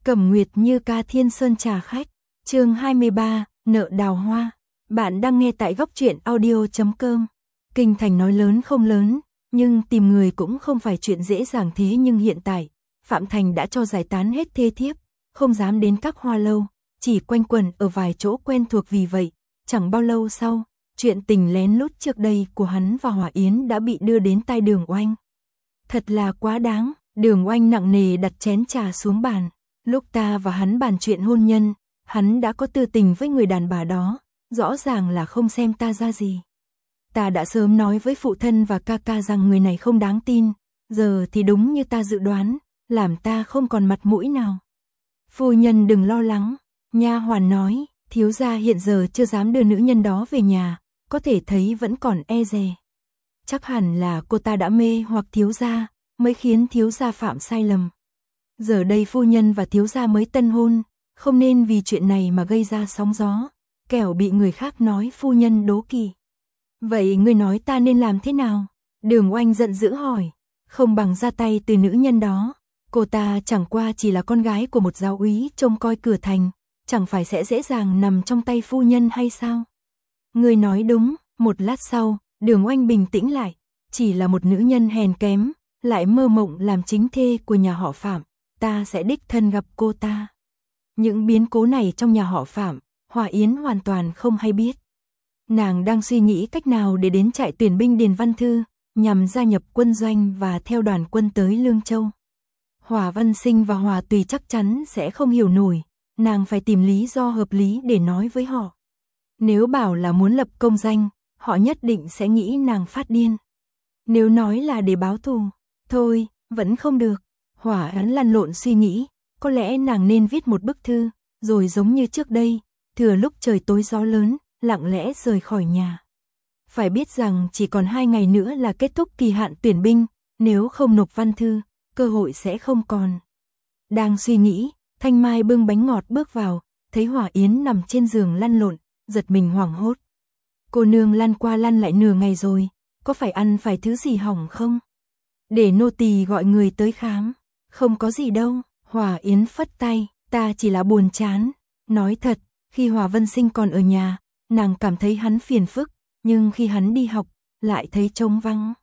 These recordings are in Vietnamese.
Cẩm Nguyệt Như ca Thiên Sơn trà khách, chương 23, nợ đào hoa. Bạn đang nghe tại góc truyện audio.com. Kinh thành nói lớn không lớn, nhưng tìm người cũng không phải chuyện dễ dàng thế, nhưng hiện tại, Phạm Thành đã cho giải tán hết thê thiếp, không dám đến các hoa lâu, chỉ quanh quẩn ở vài chỗ quen thuộc. Vì vậy, chẳng bao lâu sau, chuyện tình lén lút trước đây của hắn và Hỏa Yến đã bị đưa đến tai Đường Oanh. Thật là quá đáng. Đường Oanh nặng nề đặt chén trà xuống bàn. Lúc ta và hắn bàn chuyện hôn nhân, hắn đã có tư tình với người đàn bà đó, rõ ràng là không xem ta ra gì. Ta đã sớm nói với phụ thân và ca ca rằng người này không đáng tin, giờ thì đúng như ta dự đoán, làm ta không còn mặt mũi nào. Phu nhân đừng lo lắng, nha hoàn nói, thiếu gia hiện giờ chưa dám đưa nữ nhân đó về nhà, có thể thấy vẫn còn e dè. Chắc hẳn là cô ta đã mê hoặc thiếu gia, mới khiến thiếu gia phạm sai lầm. Giờ đây phu nhân và thiếu gia mới tân hôn, không nên vì chuyện này mà gây ra sóng gió, kẻo bị người khác nói phu nhân đố kỵ. Vậy ngươi nói ta nên làm thế nào? Đường Oanh giận dữ hỏi. Không bằng ra tay từ nữ nhân đó. Cô ta chẳng qua chỉ là con gái của một giáo úy trông coi cửa thành, chẳng phải sẽ dễ dàng nằm trong tay phu nhân hay sao? Ngươi nói đúng. Một lát sau, Đường Oanh bình tĩnh lại. Chỉ là một nữ nhân hèn kém, lại mơ mộng làm chính thê của nhà họ Phạm, ta sẽ đích thân gặp cô ta. Những biến cố này trong nhà họ Phạm, Hỏa Yến hoàn toàn không hay biết. Nàng đang suy nghĩ cách nào để đến trại tuyển binh Điền Văn Thư, nhằm gia nhập quân doanh và theo đoàn quân tới Lương Châu. Hỏa Văn Sinh và Hỏa Tùy chắc chắn sẽ không hiểu nổi, nàng phải tìm lý do hợp lý để nói với họ. Nếu bảo là muốn lập công danh, họ nhất định sẽ nghĩ nàng phát điên. Nếu nói là để báo thù, thôi, vẫn không được. Hỏa Yến lăn lộn suy nghĩ, có lẽ nàng nên viết một bức thư, rồi giống như trước đây, thừa lúc trời tối gió lớn, lặng lẽ rời khỏi nhà. Phải biết rằng chỉ còn 2 ngày nữa là kết thúc kỳ hạn tuyển binh, nếu không nộp văn thư, cơ hội sẽ không còn. Đang suy nghĩ, Thanh Mai bưng bánh ngọt bước vào, thấy Hỏa Yến nằm trên giường lăn lộn, giật mình hoảng hốt. Cô nương lăn qua lăn lại nửa ngày rồi, có phải ăn phải thứ gì hỏng không? Để nô tỳ gọi người tới khám. Không có gì đâu. Hỏa Yến phất tay, ta chỉ là buồn chán. Nói thật, khi Hỏa Vân Sinh còn ở nhà, nàng cảm thấy hắn phiền phức, nhưng khi hắn đi học, lại thấy trống vắng.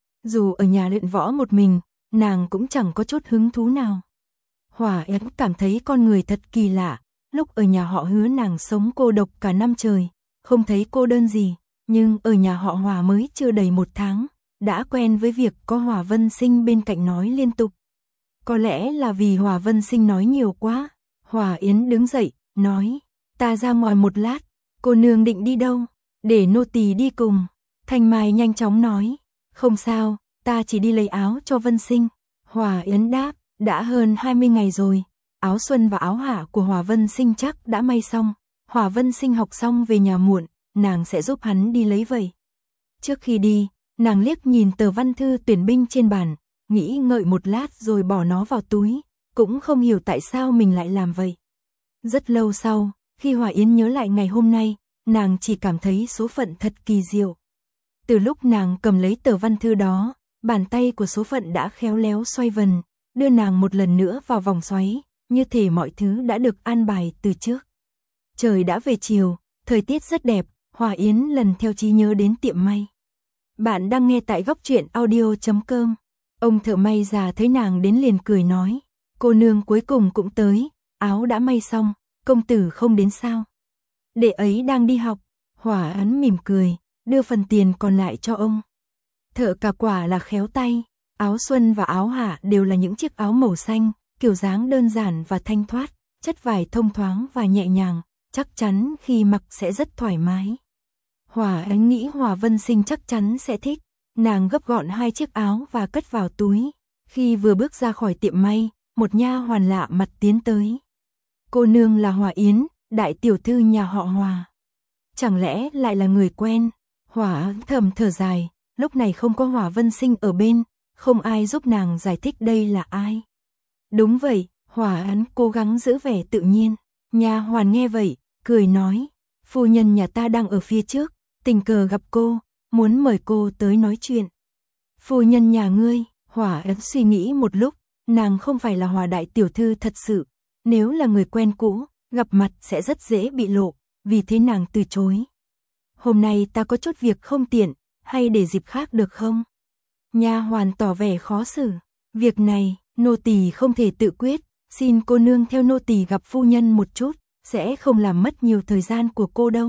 Dù ở nhà luyện võ một mình, nàng cũng chẳng có chút hứng thú nào. Hỏa Yến cảm thấy con người thật kỳ lạ, lúc ở nhà họ Hứa nàng sống cô độc cả năm trời, không thấy cô đơn gì, nhưng ở nhà họ Hỏa mới chưa đầy 1 tháng, đã quen với việc có Hỏa Vân Sinh bên cạnh nói liên tục. Có lẽ là vì Hỏa Vân Sinh nói nhiều quá. Hỏa Yến đứng dậy, nói, ta ra ngoài một lát. Cô nương định đi đâu? Để nô tỳ đi cùng. Thanh Mai nhanh chóng nói, không sao, ta chỉ đi lấy áo cho Vân Sinh. Hỏa Yến đáp, đã hơn 20 ngày rồi, áo xuân và áo hạ của Hỏa Vân Sinh chắc đã may xong. Hỏa Vân Sinh học xong về nhà muộn, nàng sẽ giúp hắn đi lấy vậy. Trước khi đi, nàng liếc nhìn tờ văn thư tuyển binh trên bàn, nghĩ ngợi một lát rồi bỏ nó vào túi, cũng không hiểu tại sao mình lại làm vậy. Rất lâu sau, khi Hỏa Yến nhớ lại ngày hôm nay, nàng chỉ cảm thấy số phận thật kỳ diệu. Từ lúc nàng cầm lấy tờ văn thư đó, bàn tay của số phận đã khéo léo xoay vần, đưa nàng một lần nữa vào vòng xoáy, như thể mọi thứ đã được an bài từ trước. Trời đã về chiều, thời tiết rất đẹp, Hỏa Yến lần theo trí nhớ đến tiệm may. Bạn đang nghe tại góc truyện audio.com. Ông thợ may già thấy nàng đến liền cười nói, cô nương cuối cùng cũng tới, áo đã may xong, công tử không đến sao? Đệ ấy đang đi học. Hỏa Yến mỉm cười, đưa phần tiền còn lại cho ông. Thợ cả quả là khéo tay, áo xuân và áo hạ đều là những chiếc áo màu xanh, kiểu dáng đơn giản và thanh thoát, chất vải thông thoáng và nhẹ nhàng, chắc chắn khi mặc sẽ rất thoải mái. Hỏa Yến nghĩ Hỏa Vân Sinh chắc chắn sẽ thích, nàng gấp gọn 2 chiếc áo và cất vào túi. Khi vừa bước ra khỏi tiệm may, một nha hoàn lạ mặt tiến tới. Cô nương là Hỏa Yến, đại tiểu thư nhà họ Hỏa. Chẳng lẽ lại là người quen? Hỏa thầm thở dài, lúc này không có Hỏa Vân Sinh ở bên, không ai giúp nàng giải thích đây là ai. Đúng vậy, Hỏa Yến cố gắng giữ vẻ tự nhiên. Nha hoàn nghe vậy, cười nói, phu nhân nhà ta đang ở phía trước, tình cờ gặp cô, muốn mời cô tới nói chuyện. Phu nhân nhà ngươi? Hỏa Yến suy nghĩ một lúc, nàng không phải là Hỏa đại tiểu thư thật sự, nếu là người quen cũ, gặp mặt sẽ rất dễ bị lộ, vì thế nàng từ chối. Hôm nay ta có chút việc không tiện, hay để dịp khác được không? Nha hoàn tỏ vẻ khó xử. Việc này, nô tỳ không thể tự quyết, xin cô nương theo nô tỳ gặp phu nhân một chút, sẽ không làm mất nhiều thời gian của cô đâu.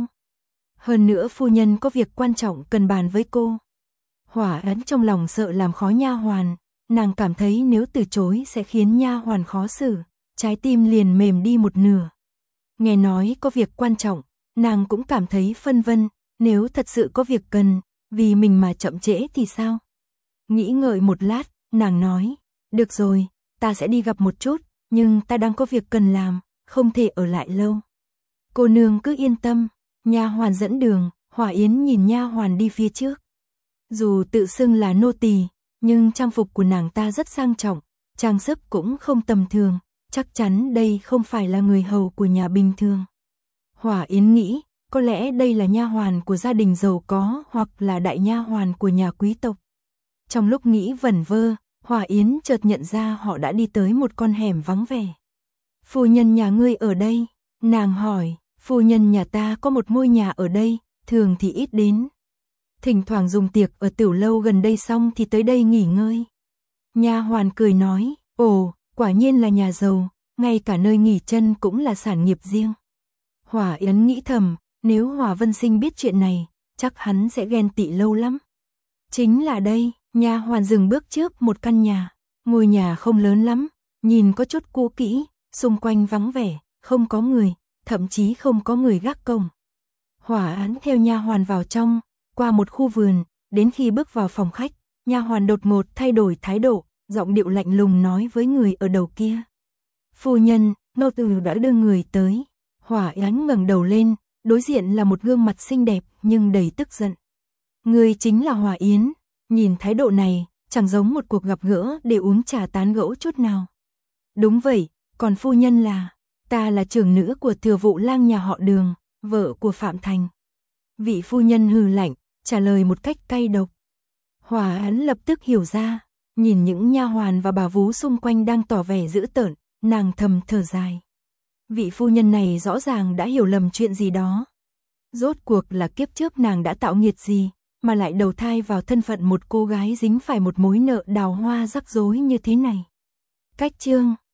Hơn nữa phu nhân có việc quan trọng cần bàn với cô. Hỏa Ấn trong lòng sợ làm khó nha hoàn, nàng cảm thấy nếu từ chối sẽ khiến nha hoàn khó xử, trái tim liền mềm đi một nửa. Nghe nói có việc quan trọng, nàng cũng cảm thấy phân vân, nếu thật sự có việc cần, vì mình mà chậm trễ thì sao? Nghĩ ngợi một lát, nàng nói, được rồi, ta sẽ đi gặp một chút, nhưng ta đang có việc cần làm, không thể ở lại lâu. Cô nương cứ yên tâm, nha hoàn dẫn đường, Hỏa Yến nhìn nha hoàn đi phía trước. Dù tự xưng là nô tỳ, nhưng trang phục của nàng ta rất sang trọng, trang sức cũng không tầm thường, chắc chắn đây không phải là người hầu của nhà bình thường. Hỏa Yến nghĩ, có lẽ đây là nha hoàn của gia đình giàu có hoặc là đại nha hoàn của nhà quý tộc. Trong lúc nghĩ vẩn vơ, Hỏa Yến chợt nhận ra họ đã đi tới một con hẻm vắng vẻ. Phu nhân nhà ngươi ở đây? Nàng hỏi, phu nhân nhà ta có một ngôi nhà ở đây, thường thì ít đến. Thỉnh thoảng dùng tiệc ở tiểu lâu gần đây xong thì tới đây nghỉ ngơi. Nha hoàn cười nói, ồ, quả nhiên là nhà giàu, ngay cả nơi nghỉ chân cũng là sản nghiệp riêng. Hỏa Yến nghĩ thầm, nếu Hỏa Vân Sinh biết chuyện này, chắc hắn sẽ ghen tị lâu lắm. Chính là đây, nha hoàn dừng bước trước một căn nhà. Ngôi nhà không lớn lắm, nhìn có chút cũ kỹ, xung quanh vắng vẻ, không có người, thậm chí không có người gác cổng. Hỏa Yến theo nha hoàn vào trong, qua một khu vườn, đến khi bước vào phòng khách, nha hoàn đột ngột thay đổi thái độ, giọng điệu lạnh lùng nói với người ở đầu kia. Phu nhân, nô tỳ đã đưa người tới. Hỏa Yến ngẩng đầu lên, đối diện là một gương mặt xinh đẹp nhưng đầy tức giận. Người chính là Hỏa Yến, nhìn thái độ này, chẳng giống một cuộc gặp gỡ để uống trà tán gẫu chút nào. Đúng vậy, còn phu nhân là, ta là trưởng nữ của thừa vụ lang nhà họ Đường, vợ của Phạm Thành. Vị phu nhân hừ lạnh, trả lời một cách cay độc. Hỏa Yến lập tức hiểu ra, nhìn những nha hoàn và bà vú xung quanh đang tỏ vẻ dữ tợn, nàng thầm thở dài. Vị phu nhân này rõ ràng đã hiểu lầm chuyện gì đó. Rốt cuộc là kiếp trước nàng đã tạo nghiệt gì, mà lại đầu thai vào thân phận một cô gái dính phải một mối nợ đào hoa rắc rối như thế này. Cách chương